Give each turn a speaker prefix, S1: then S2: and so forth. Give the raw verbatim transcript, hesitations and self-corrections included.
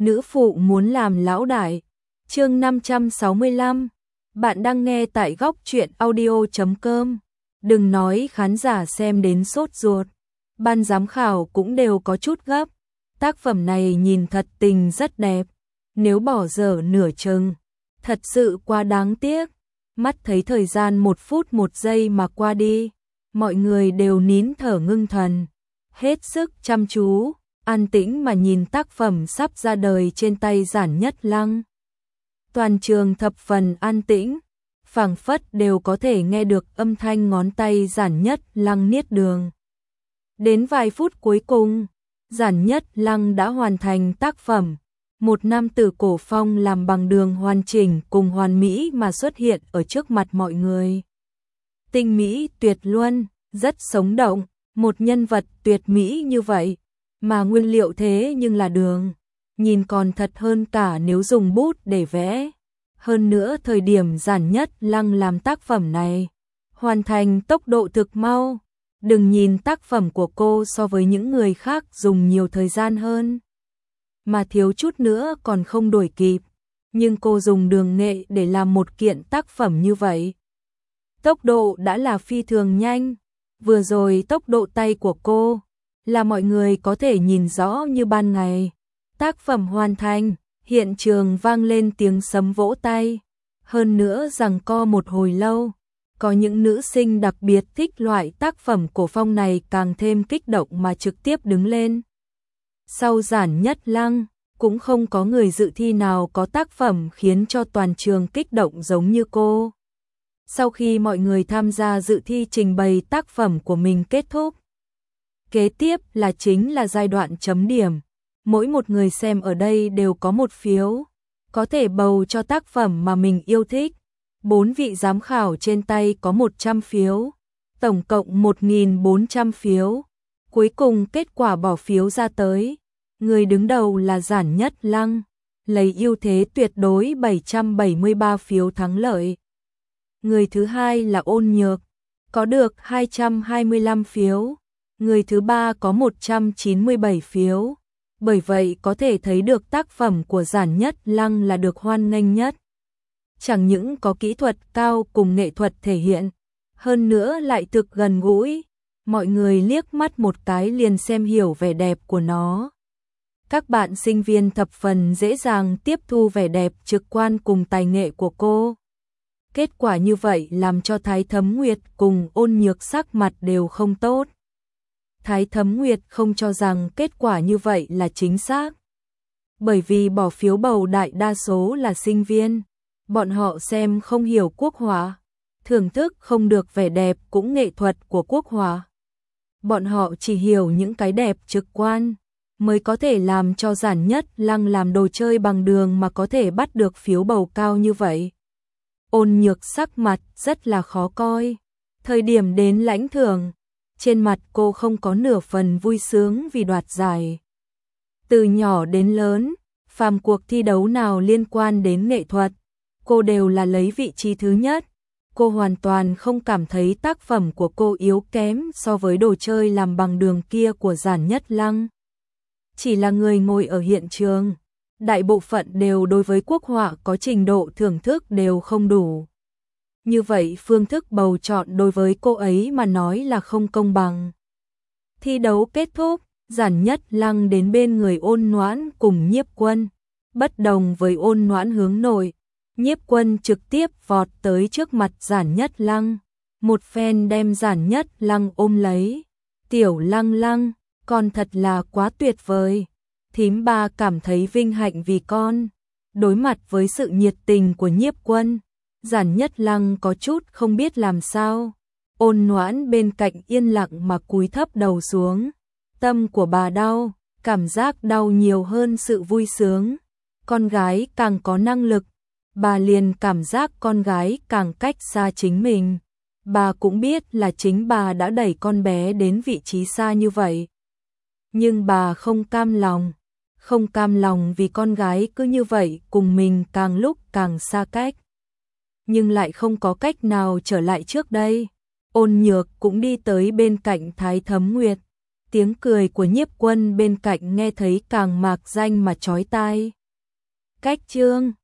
S1: nữ phụ muốn làm lão đại. Chương năm trăm sáu mươi lăm. Bạn đang nghe tại góc truyện audio chấm com. Đừng nói khán giả xem đến sốt ruột. Ban giám khảo cũng đều có chút gấp. Tác phẩm này nhìn thật tình rất đẹp. Nếu bỏ dở nửa chừng, thật sự quá đáng tiếc. Mắt thấy thời gian một phút một giây mà qua đi. Mọi người đều nín thở ngưng thần. Hết sức chăm chú, an tĩnh mà nhìn tác phẩm sắp ra đời trên tay Giản Nhất Lăng. Toàn trường thập phần an tĩnh, phảng phất đều có thể nghe được âm thanh ngón tay Giản Nhất Lăng niết đường. Đến vài phút cuối cùng, Giản Nhất Lăng đã hoàn thành tác phẩm. Một nam tử cổ phong làm bằng đường hoàn chỉnh cùng hoàn mỹ mà xuất hiện ở trước mặt mọi người. Tinh mỹ tuyệt luân, rất sống động, một nhân vật tuyệt mỹ như vậy, mà nguyên liệu thế nhưng là đường, nhìn còn thật hơn cả nếu dùng bút để vẽ. Hơn nữa thời điểm Giản Nhất Lăng làm tác phẩm này, hoàn thành tốc độ thực mau. Đừng nhìn tác phẩm của cô so với những người khác dùng nhiều thời gian hơn, mà thiếu chút nữa còn không đuổi kịp, nhưng cô dùng đường nghệ để làm một kiện tác phẩm như vậy. Tốc độ đã là phi thường nhanh, vừa rồi tốc độ tay của cô là mọi người có thể nhìn rõ như ban ngày. Tác phẩm hoàn thành, hiện trường vang lên tiếng sấm vỗ tay, hơn nữa giằng co một hồi lâu. Có những nữ sinh đặc biệt thích loại tác phẩm cổ phong này càng thêm kích động mà trực tiếp đứng lên. Sau Giản Nhất Lăng, cũng không có người dự thi nào có tác phẩm khiến cho toàn trường kích động giống như cô. Sau khi mọi người tham gia dự thi trình bày tác phẩm của mình kết thúc, kế tiếp là chính là giai đoạn chấm điểm. Mỗi một người xem ở đây đều có một phiếu, có thể bầu cho tác phẩm mà mình yêu thích. Bốn vị giám khảo trên tay có một trăm phiếu, tổng cộng một nghìn bốn trăm phiếu. Cuối cùng kết quả bỏ phiếu ra tới, người đứng đầu là Giản Nhất Lăng, lấy ưu thế tuyệt đối bảy trăm bảy mươi ba phiếu thắng lợi. Người thứ hai là Ôn Nhược, có được hai trăm hai mươi lăm phiếu. Người thứ ba có một trăm chín mươi bảy phiếu. Bởi vậy có thể thấy được tác phẩm của Giản Nhất Lăng là được hoan nghênh nhất. Chẳng những có kỹ thuật cao cùng nghệ thuật thể hiện, hơn nữa lại thực gần gũi, mọi người liếc mắt một cái liền xem hiểu vẻ đẹp của nó. Các bạn sinh viên thập phần dễ dàng tiếp thu vẻ đẹp trực quan cùng tài nghệ của cô. Kết quả như vậy làm cho Thái Thấm Nguyệt cùng Ôn Nhược sắc mặt đều không tốt. Thái Thấm Nguyệt không cho rằng kết quả như vậy là chính xác. Bởi vì bỏ phiếu bầu đại đa số là sinh viên. Bọn họ xem không hiểu quốc họa, thưởng thức không được vẻ đẹp cũng nghệ thuật của quốc họa. Bọn họ chỉ hiểu những cái đẹp trực quan, mới có thể làm cho Giản Nhất Lăng làm đồ chơi bằng đường mà có thể bắt được phiếu bầu cao như vậy. Ôn Nhược sắc mặt rất là khó coi. Thời điểm đến lãnh thưởng, trên mặt cô không có nửa phần vui sướng vì đoạt giải. Từ nhỏ đến lớn, phàm cuộc thi đấu nào liên quan đến nghệ thuật, cô đều là lấy vị trí thứ nhất. Cô hoàn toàn không cảm thấy tác phẩm của cô yếu kém so với đồ chơi làm bằng đường kia của Giản Nhất Lăng. Chỉ là người ngồi ở hiện trường, đại bộ phận đều đối với quốc họa có trình độ thưởng thức đều không đủ. Như vậy phương thức bầu chọn đối với cô ấy mà nói là không công bằng. Thi đấu kết thúc, Giản Nhất Lăng đến bên người Ôn Noãn cùng Nhiếp Quân. Bất đồng với Ôn Noãn hướng nội, Nhiếp Quân trực tiếp vọt tới trước mặt Giản Nhất Lăng, một phen đem Giản Nhất Lăng ôm lấy. Tiểu Lăng Lăng, con thật là quá tuyệt vời. Thím ba cảm thấy vinh hạnh vì con. Đối mặt với sự nhiệt tình của Nhiếp Quân, Giản Nhất Lăng có chút không biết làm sao. Ôn Noãn bên cạnh yên lặng mà cúi thấp đầu xuống. Tâm của bà đau, cảm giác đau nhiều hơn sự vui sướng. Con gái càng có năng lực, bà liền cảm giác con gái càng cách xa chính mình. Bà cũng biết là chính bà đã đẩy con bé đến vị trí xa như vậy. Nhưng bà không cam lòng, không cam lòng vì con gái cứ như vậy cùng mình càng lúc càng xa cách. Nhưng lại không có cách nào trở lại trước đây. Ôn Nhược cũng đi tới bên cạnh Thái Thấm Nguyệt. tiếng cười của Nhiếp Quân bên cạnh nghe thấy càng mạc danh mà chói tai. Cách chương